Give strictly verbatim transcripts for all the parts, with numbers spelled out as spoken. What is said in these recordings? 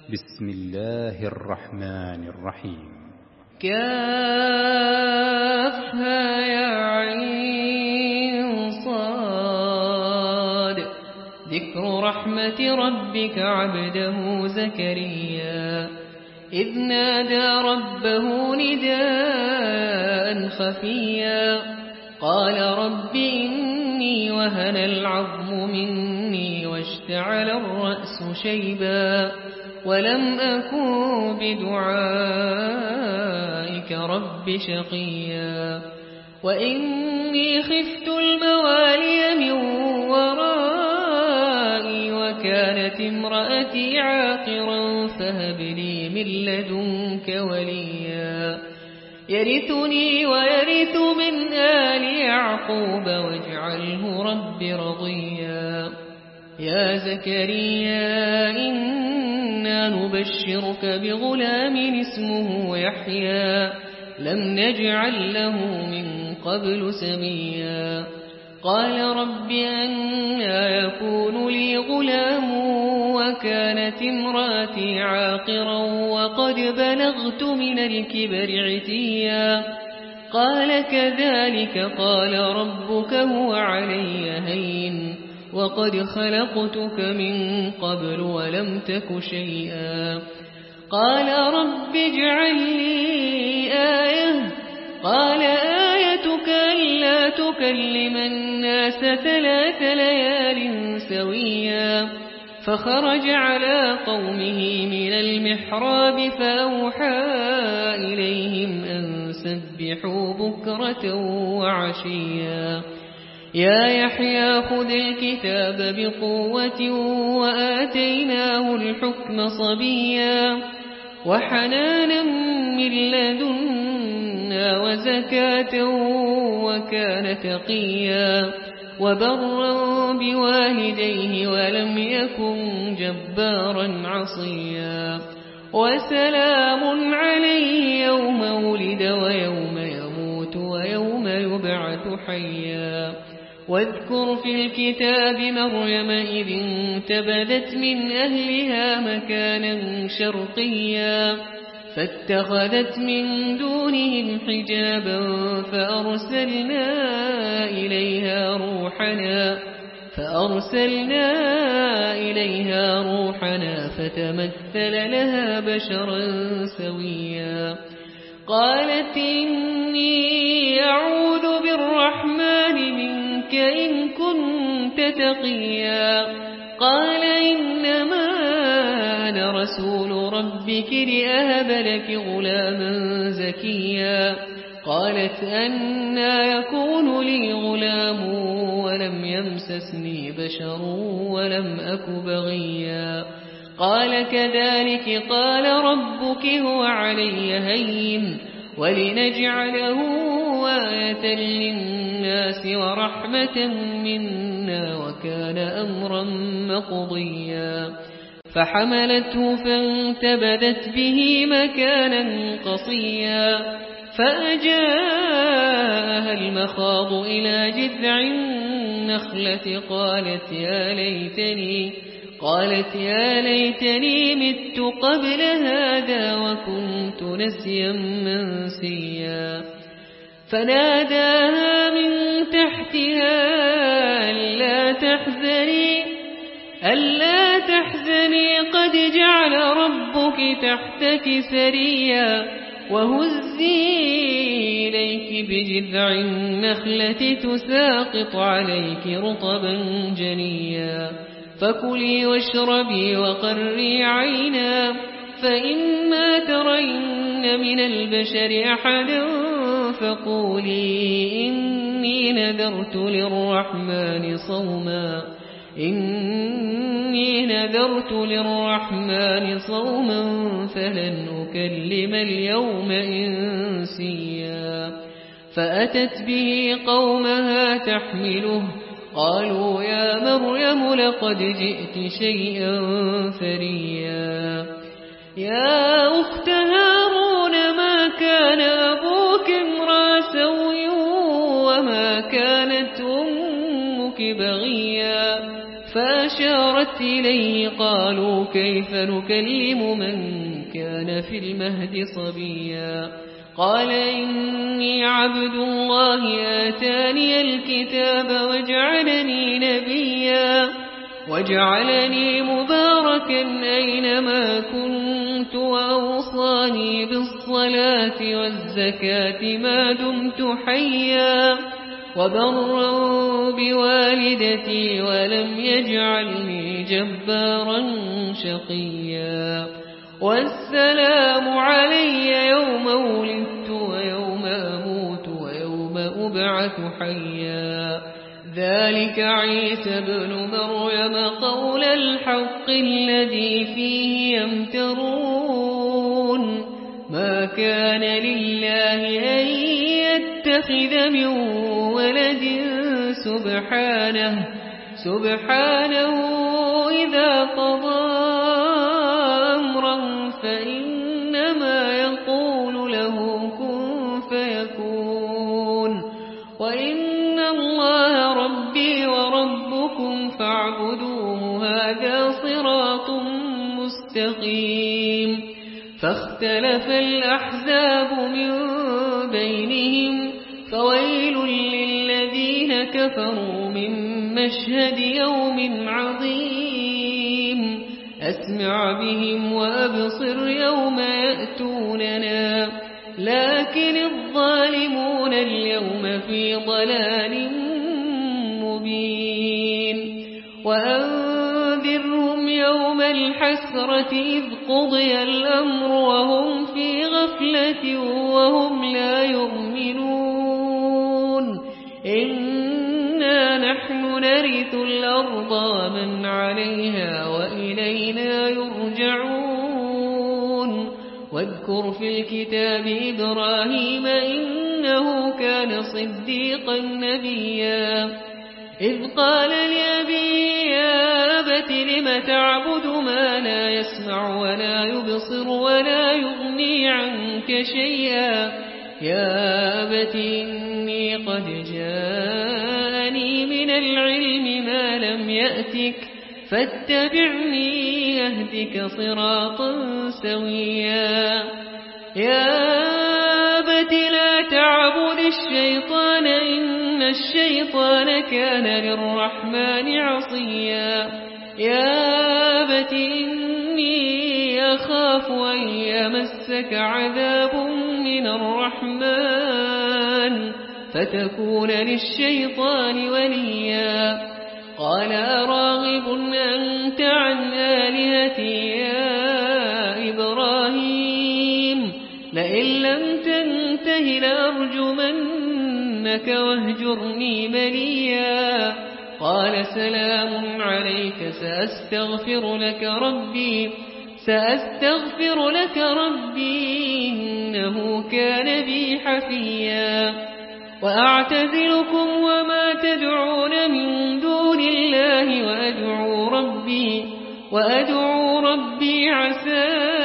بسم الله الرحمن الرحيم. كافها يا عين صاد. ذكر رحمة ربك عبده زكريا إذ نادى ربه نداء خفيا قال رب إني وهن العظم مني واشتعل الرأس شيبا ولم أكن بدعائك رب شقيا وإني خفت الموالي من ورائي وكانت امرأتي عاقرا فهب لي من لدنك وليا يرثني ويرث من آل يعقوب واجعله رب رضيا يا زكريا إنا نبشرك بغلام اسمه يحيى لم نجعل له من قبل سميا قال رب أنى يكون لي غلام وكانت امرأتي عاقرا وقد بلغت من الكبر عتيا قال كذلك قال ربك هو علي هين وقد خلقتك من قبل ولم تك شيئا قال رب اجعل لي آية قال آيتك ألا تكلم الناس ثلاث ليال سويا فخرج على قومه من المحراب فأوحى إليهم أن سبحوا بكرة وعشيا يا يحيى خذ الكتاب بقوة وآتيناه الحكم صبيا وحنانا من لدنا وزكاة وكان تقيا وبرا بوالديه ولم يكن جبارا عصيا وسلام عليه يوم ولد ويوم يموت ويوم يبعث حيا واذكر في الكتاب مريم إذ انتبذت من أهلها مكانا شرقيا فاتخذت من دونهم حجابا فأرسلنا إليها روحنا فأرسلنا إليها روحنا فتمثل لها بشرا سويا قالت إني أعوذ بالرحمن منك إن كنت تقيا قال إنما أنا رسول ربك لأهب لك غلاما زكيا قالت أنى يكون لي غلام ولم يمسسني بشر ولم أك بغيا قال كذلك قال ربك هو علي هين ولنجعله آية للناس ورحمة منا وكان أمرا مقضيا فحملته فانتبذت به مكانا قصيا فأجاءها المخاض إلى جذع النخلة قالت يا ليتني قالت يا ليتني مت قبل هذا وكنت نسيا منسيا فناداها من تحتها ألا تحزني ألا تحزني قد جعل ربك تحتك سريا وهزي إليك بجذع النخلة تساقط عليك رطبا جنيا فكلي واشربي وقري عينا فإما ترين من البشر أحدا فقولي إني نذرت للرحمن صوما إني نذرت للرحمن صوما فلن أكلم اليوم إنسيا فأتت به قومها تحمله قالوا يا مريم لقد جئت شيئا فريا يا أخت هارون ما كان أبوك امرأ سوء وما كانت أمك بغيا فأشارت فقامت إليه قالوا كيف نكلم من كان في المهد صبيا قال إني عبد الله آتاني الكتاب وجعلني نبيا وجعلني مباركا أينما كنت وأوصاني بالصلاة والزكاة ما دمت حيا وبرا بوالدتي ولم يجعلني جبارا شقيا والسلام علي يوم ولدت ويوم أموت ويوم أبعث حيا ذلك عيسى ابن مريم قول الحق الذي فيه يمترون ما كان لله أن يتخذ من ولد سبحانه سبحانه إذا قضى أمرا فإنما يقول له كن فيكون وإن الله ربي وربكم فاعبدوه هذا صراط مستقيم فاختلف الأحزاب من بينهم فويل للذين كفروا من مشهد يوم عظيم أسمع بهم وأبصر يوم يأتوننا لكن الظالمون اليوم في ضلال مبين وأنذرهم يوم الحسرة إذ قضي الأمر وهم في غفلة وهم لا يؤمنون إنا نحن نرث الأرض ومن عليها وإلينا يرجعون واذكر في الكتاب إبراهيم إنه كان صديقا نبيا إذ قال لأبيه يا أبت لم تعبد ما لا يسمع ولا يبصر ولا يغني عنك شيئا يا أبت إني قد جاءني من العلم ما لم يأتك فاتبعني أهدك صراطا سويا يا أبت لا تعبد الشيطان إن الشيطان كان للرحمن عصيا يا أبت إني أخاف أن يمسك عذاب من الرحمن فتكون للشيطان وليا قال أراغب أنت عن آلهتي يا إبراهيم لئن لم تنته لأرجمنك واهجرني مليا قال سلام عليك سأستغفر لك ربي سأستغفر لك ربي إنه كان بي حفيا وأعتزلكم وما تدعون من دون الله وأدعو ربي وأدعو ربي عسى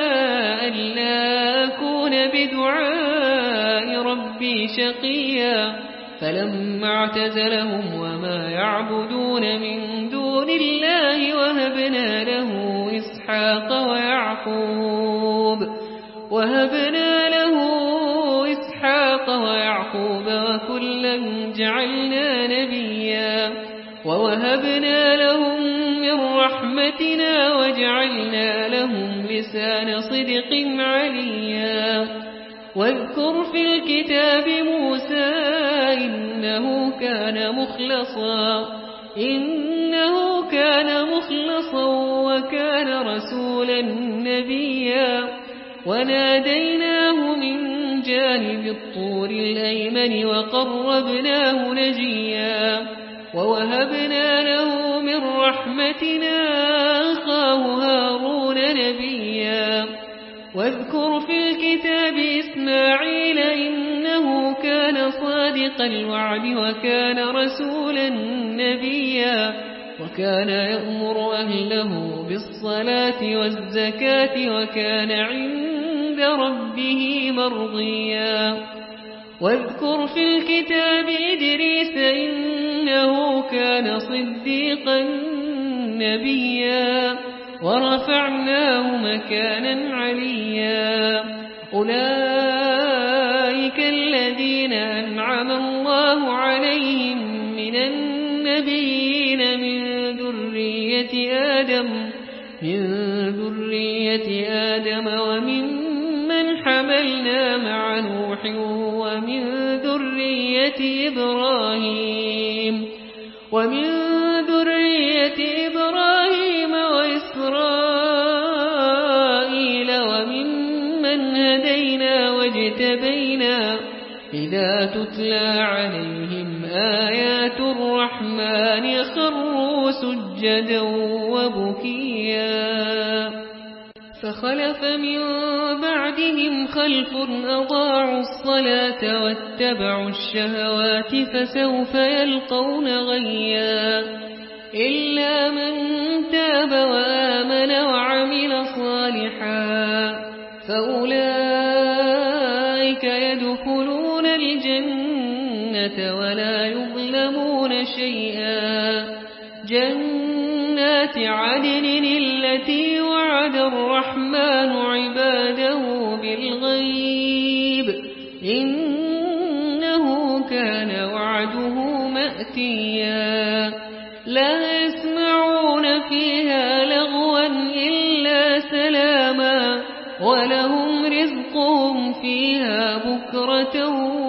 ألا أكون بدعاء ربي شقيا فلما اعتزلهم وما يعبدون من دون الله وهبنا له إسحاق ويعقوب وهبنا له إسحاق ويعقوب وكلا جعلنا نبيا ووهبنا لهم من رحمتنا وجعلنا لهم لسان صدق عليا واذكر في الكتاب موسى إنه كان مخلصا إنه كان مخلصا وكان رسولا نبيا وناديناه من جانب الطور الأيمن وقربناه نجيا ووهبنا له من رحمتنا أخاه هارون نبيا واذكر في الكتاب إسماعيل إنه كان صادق الوعد وكان رسولا نبيا وكان يأمر أهله بالصلاة والزكاة وكان عند ربه مرضيا واذكر في الكتاب إدريس إنه كان صديقا نبيا ورفعناه مكانا عليا أولئك الذين أنعم الله عليهم من النبيين من ذرية آدم من ذرية آدم وممن حملنا مع نوح ومن ذرية إبراهيم ومن ذرية إبراهيم وإسرائيل وممن هدينا واجتبينا إذا تتلى عليهم آيات الرحمن خروا سجدا وبكيا فخلف من بعدهم خلف أضاعوا الصلاة واتبعوا الشهوات فسوف يلقون غيا إلا من تاب وآمن وعمل صالحا فأولئك يدخلون الجنة ولا يظلمون شيئا جنات عدن التي وعد الرحمن عباده بالغيب إنه كان وعده مأتيا لا يسمعون فيها لغوا إلا سلاما ولهم رزقهم فيها بكرة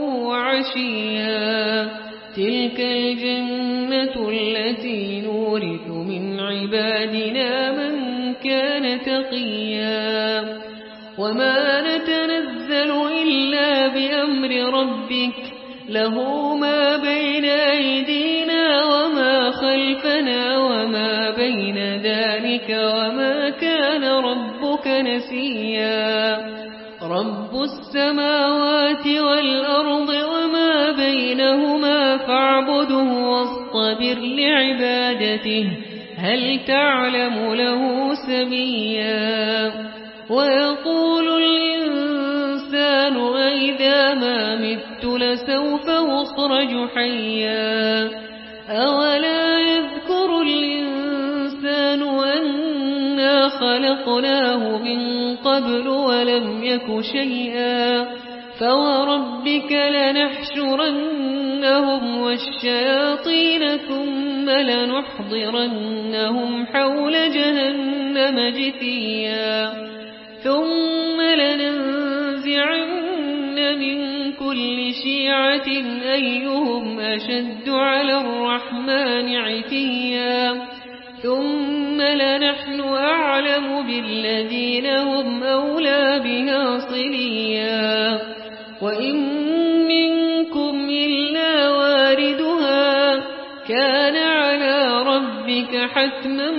وعشيا تلك الجنة التي نورث من عبادنا من كان تقيا وما نتنزل إلا بأمر ربك له ما بين أيدينا وما خلفنا وما بين ذلك وما كان ربك نسيا رب السماوات والأرض وما بينهما فاعبده واصطبر لعبادته هل تعلم له سميا ويقول الإنسان أئذا ما مت لسوف أخرج حيا أولا يذكر الإنسان أنا خلقناه من قبل ولم يك شيئا فوربك لنحشرنهم والشياطين ثم لنحضرنهم حول جهنم جثيا ثم لننزعن من كل شيعة أيهم أشد على الرحمن عتيا ثم لنحن أعلم بالذين هم أولى بها صليا وإن منكم إلا واردها كان على ربك حتما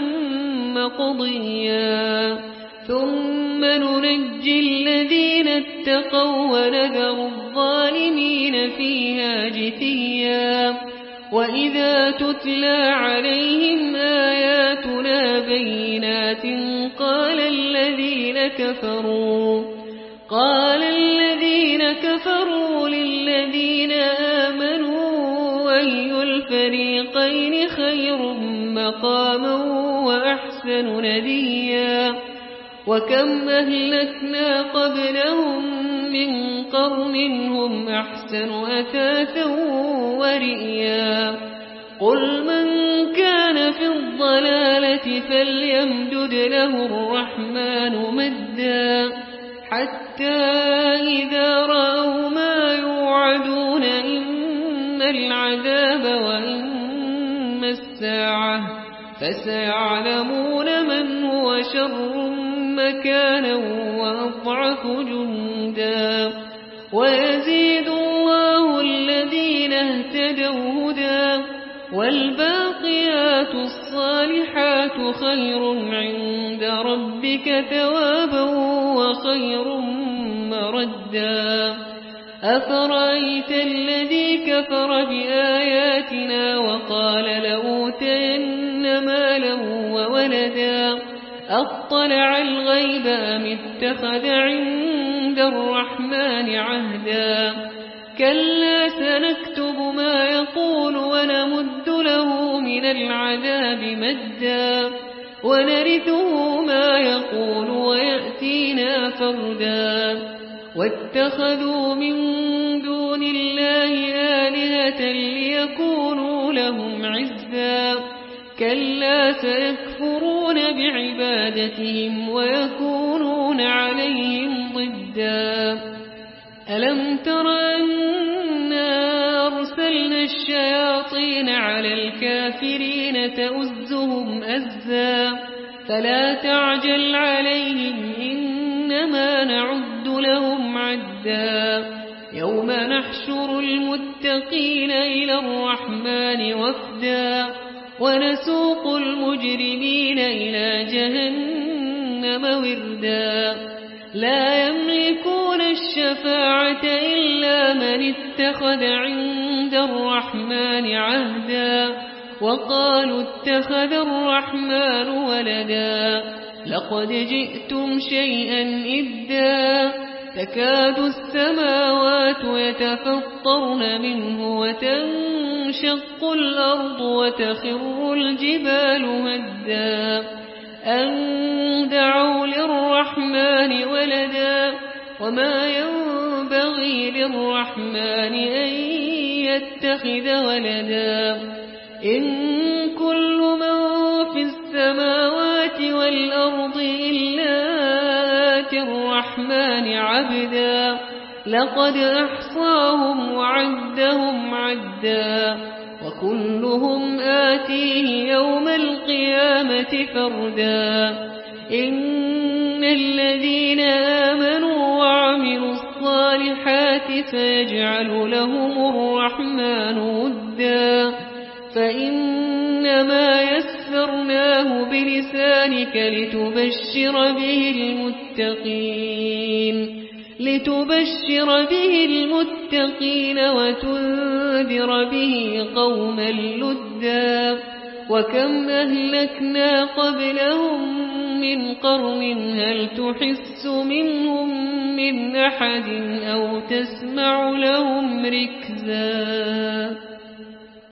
مقضيا ثم ننجي الذين اتقوا ونذر الظالمين فيها جثيا وإذا تتلى عليهم آياتنا بينات قال الذين كفروا قال الذين كفروا للذين آمنوا أي الفريقين خير مقاما وأحسن نديا وكم أهلكنا قبلهم من قرن هم أحسن أثاثا ورئيا قل من كان في الضلالة فليمدد له الرحمن مدا حتى إذا رأوا ما يوعدون إما العذاب وإما الساعة فسيعلمون من هو شر مكانا وأضعف جندا ويزيد الله الذين اهتدوا هدى والباقيات الصالحات خير عند ربك ثوابا وخير مردا أفرأيت الذي كفر بآياتنا وقال لأوتين مالا وولدا أطلع الغيب أم اتخذ عند الرحمن عهدا كلا سنكتب ما يقول ونمد له من العذاب مدا ونرثه ما يقول ويأتينا فردا واتخذوا من دون الله آلهة ليكونوا لهم عزا كلا سيكفرون بعبادتهم ويكونون عليهم ضدا ألم تر أنا أرسلنا الشياطين على الكافرين تؤزهم أزا فلا تعجل عليهم إنما نعد لهم عدا يوم نحشر المتقين إلى الرحمن وفدا ونسوق المجرمين إلى جهنم وردا لا يملكون الشفاعة إلا من اتخذ عند الرحمن عهدا وقالوا اتخذ الرحمن ولدا لقد جئتم شيئا إدا تكاد السماوات يتفطرن منه وتنشق الأرض وتخر الجبال هدا أن دعوا للرحمن ولدا وما ينبغي للرحمن أن يتخذ ولدا إن كل من في السماوات والأرض إلا آتي الرحمن عبدا لقد أحصاهم وعدهم عدا وكلهم آتيه يوم القيامة فردا إن الذين آمنوا وعملوا الصالحات سيجعل لهم الرحمن ودا فإنما يسرناه بلسانك لتبشر به المتقين لتبشر به المتقين وتنذر به قوما لدا وكم أهلكنا قبلهم من قرن هل تحس منهم من أحد أو تسمع لهم ركزا